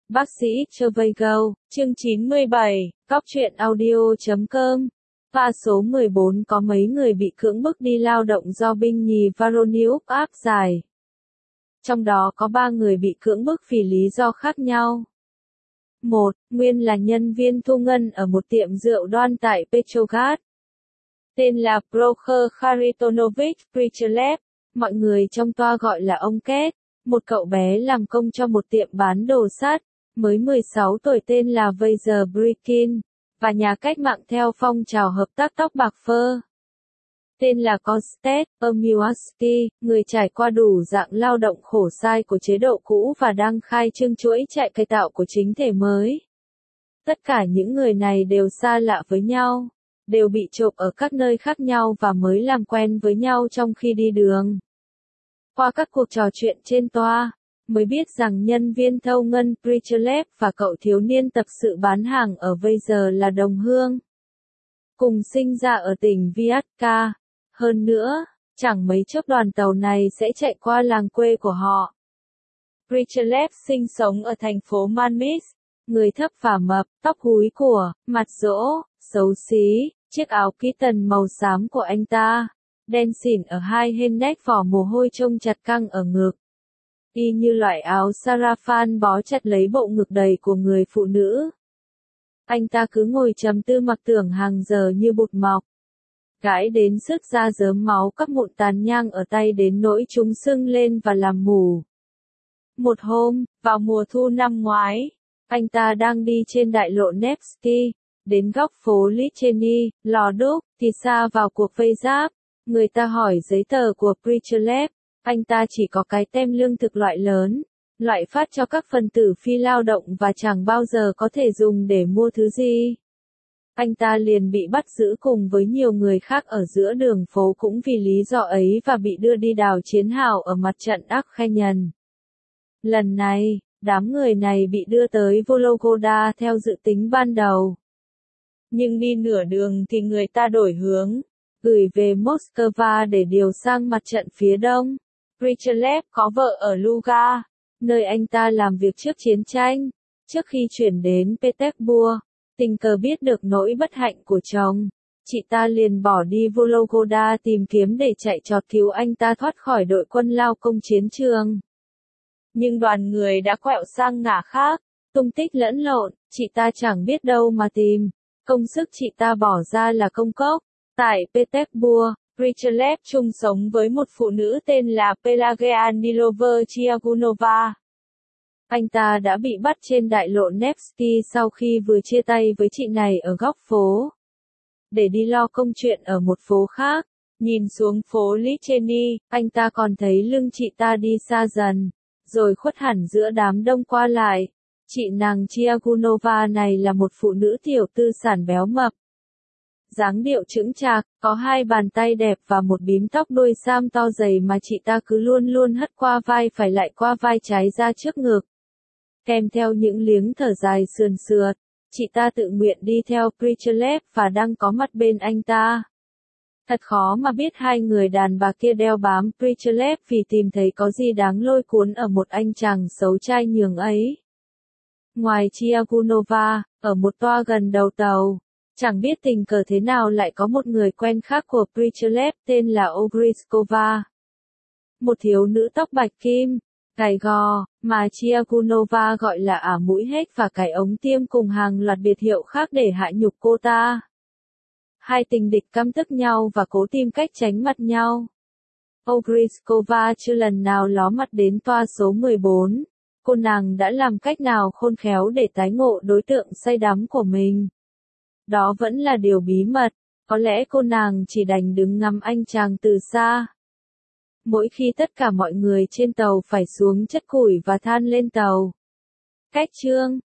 Bác sĩ Travago, chương 97, Góc truyện audio.com. Và số 14 có mấy người bị cưỡng bức đi lao động do binh nhì Voronezh áp giải. Trong đó có 3 người bị cưỡng bức vì lý do khác nhau. 1. Nguyên là nhân viên thu ngân ở một tiệm rượu đoan tại Petrograd. Tên là Prokhor Kharitonovich Prichalev, mọi người trong toa gọi là ông Két, một cậu bé làm công cho một tiệm bán đồ sắt, mới 16 tuổi tên là Vaser Brikin, và nhà cách mạng theo phong trào hợp tác tóc bạc phơ. Tên là Kostet Omiwaski, người trải qua đủ dạng lao động khổ sai của chế độ cũ và đang khai trương chuỗi chạy cải tạo của chính thể mới. Tất cả những người này đều xa lạ với nhau, đều bị trộm ở các nơi khác nhau và mới làm quen với nhau trong khi đi đường. Qua các cuộc trò chuyện trên toa, mới biết rằng nhân viên thâu ngân Prichalev và cậu thiếu niên tập sự bán hàng ở Vaser là đồng hương. Cùng sinh ra ở tỉnh Viatka. Hơn nữa, chẳng mấy chốc đoàn tàu này sẽ chạy qua làng quê của họ. Prichalev sinh sống ở thành phố Manmis, người thấp và mập, tóc húi của, mặt rỗ, xấu xí, chiếc áo kitten màu xám của anh ta, đen xỉn ở hai bên nách, vỏ mồ hôi trông chặt căng ở ngực. Y như loại áo sarafan bó chặt lấy bộ ngực đầy của người phụ nữ. Anh ta cứ ngồi trầm tư mặc tưởng hàng giờ như bụt mọc. Gãi đến sứt ra rớm máu, các mụn tàn nhang ở tay đến nỗi chúng sưng lên và làm mù. Một hôm, vào mùa thu năm ngoái, anh ta đang đi trên đại lộ Nevsky, đến góc phố Licheny, lò đúc, thì xa vào cuộc vây giáp. Người ta hỏi giấy tờ của Prichalev, anh ta chỉ có cái tem lương thực loại lớn, loại phát cho các phần tử phi lao động và chẳng bao giờ có thể dùng để mua thứ gì. Anh ta liền bị bắt giữ cùng với nhiều người khác ở giữa đường phố cũng vì lý do ấy và bị đưa đi đào chiến hào ở mặt trận Akhkhanyan. Lần này, đám người này bị đưa tới Vologda theo dự tính ban đầu. Nhưng đi nửa đường thì người ta đổi hướng, gửi về Moscow để điều sang mặt trận phía đông. Prichalev có vợ ở Luga, nơi anh ta làm việc trước chiến tranh. Trước khi chuyển đến Petersburg, tình cờ biết được nỗi bất hạnh của chồng, chị ta liền bỏ đi Vologda tìm kiếm để chạy trọt cứu anh ta thoát khỏi đội quân lao công chiến trường. Nhưng đoàn người đã quẹo sang ngả khác, tung tích lẫn lộn, chị ta chẳng biết đâu mà tìm. Công sức chị ta bỏ ra là công cốc. Tại Petersburg, Prichalev chung sống với một phụ nữ tên là Pelageya Nilover-Chiagunova. Anh ta đã bị bắt trên đại lộ Nevsky sau khi vừa chia tay với chị này ở góc phố. Để đi lo công chuyện ở một phố khác, nhìn xuống phố Licheny, anh ta còn thấy lưng chị ta đi xa dần, rồi khuất hẳn giữa đám đông qua lại. Chị nàng Chiagunova này là một phụ nữ tiểu tư sản béo mập. Dáng điệu chững chạc, có hai bàn tay đẹp và một bím tóc đuôi sam to dày mà chị ta cứ luôn luôn hất qua vai phải lại qua vai trái ra trước ngực. Kèm theo những liếng thở dài sườn sượt, chị ta tự nguyện đi theo Prichalev và đang có mặt bên anh ta. Thật khó mà biết hai người đàn bà kia đeo bám Prichalev vì tìm thấy có gì đáng lôi cuốn ở một anh chàng xấu trai nhường ấy. Ngoài Chiagunova, ở một toa gần đầu tàu, chẳng biết tình cờ thế nào lại có một người quen khác của Prichalev tên là Ogriskova. Một thiếu nữ tóc bạch kim, gầy gò, mà Chiagunova gọi là ả mũi hết và cái ống tiêm cùng hàng loạt biệt hiệu khác để hạ nhục cô ta. Hai tình địch căm tức nhau và cố tìm cách tránh mặt nhau. Ogriskova chưa lần nào ló mặt đến toa số 14. Cô nàng đã làm cách nào khôn khéo để tái ngộ đối tượng say đắm của mình. Đó vẫn là điều bí mật, có lẽ cô nàng chỉ đành đứng ngắm anh chàng từ xa. Mỗi khi tất cả mọi người trên tàu phải xuống chất củi và than lên tàu. Cách chương